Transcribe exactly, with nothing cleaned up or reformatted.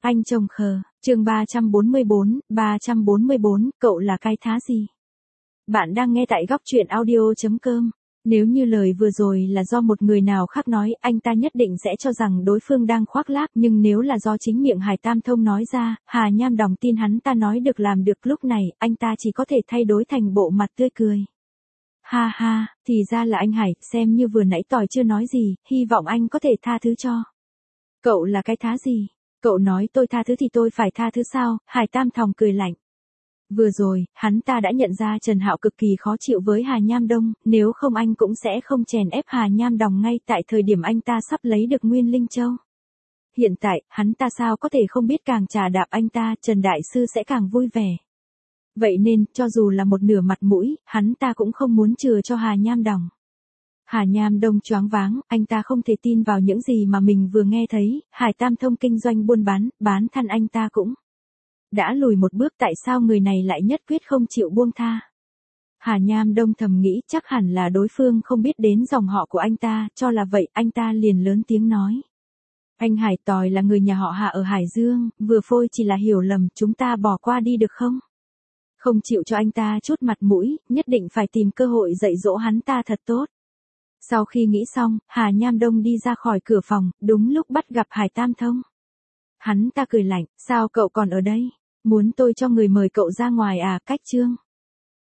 Anh chồng khờ, chương ba trăm bốn mươi bốn, ba trăm bốn mươi bốn, cậu là cái thá gì? Bạn đang nghe tại góc truyện audio chấm com. Nếu như lời vừa rồi là do một người nào khác nói, anh ta nhất định sẽ cho rằng đối phương đang khoác lác, nhưng nếu là do chính miệng Hải Tam Thông nói ra, Hà Nham Đòng tin hắn ta nói được làm được, lúc này, anh ta chỉ có thể thay đổi thành bộ mặt tươi cười. Ha ha, thì ra là anh Hải, xem như vừa nãy tỏi chưa nói gì, hy vọng anh có thể tha thứ cho. Cậu là cái thá gì? Cậu nói tôi tha thứ thì tôi phải tha thứ sao? Hải Tam Thòng cười lạnh. Vừa rồi, hắn ta đã nhận ra Trần Hạo cực kỳ khó chịu với Hà Nham Đông, nếu không anh cũng sẽ không chèn ép Hà Nham Đòng ngay tại thời điểm anh ta sắp lấy được Nguyên Linh Châu. Hiện tại, hắn ta sao có thể không biết càng trà đạp anh ta, Trần Đại Sư sẽ càng vui vẻ. Vậy nên, cho dù là một nửa mặt mũi, hắn ta cũng không muốn chừa cho Hà Nham Đòng. Hà Nham Đông choáng váng, anh ta không thể tin vào những gì mà mình vừa nghe thấy, Hải Tam Thông kinh doanh buôn bán, bán than anh ta cũng đã lùi một bước, tại sao người này lại nhất quyết không chịu buông tha. Hà Nham Đông thầm nghĩ chắc hẳn là đối phương không biết đến dòng họ của anh ta, cho là vậy anh ta liền lớn tiếng nói. Anh Hải Tòi là người nhà họ Hà ở Hải Dương, vừa phôi chỉ là hiểu lầm, chúng ta bỏ qua đi được không? Không chịu cho anh ta chút mặt mũi, nhất định phải tìm cơ hội dạy dỗ hắn ta thật tốt. Sau khi nghĩ xong, Hà Nham Đông đi ra khỏi cửa phòng, đúng lúc bắt gặp Hải Tam Thông. Hắn ta cười lạnh, sao cậu còn ở đây? Muốn tôi cho người mời cậu ra ngoài à? Cách chương.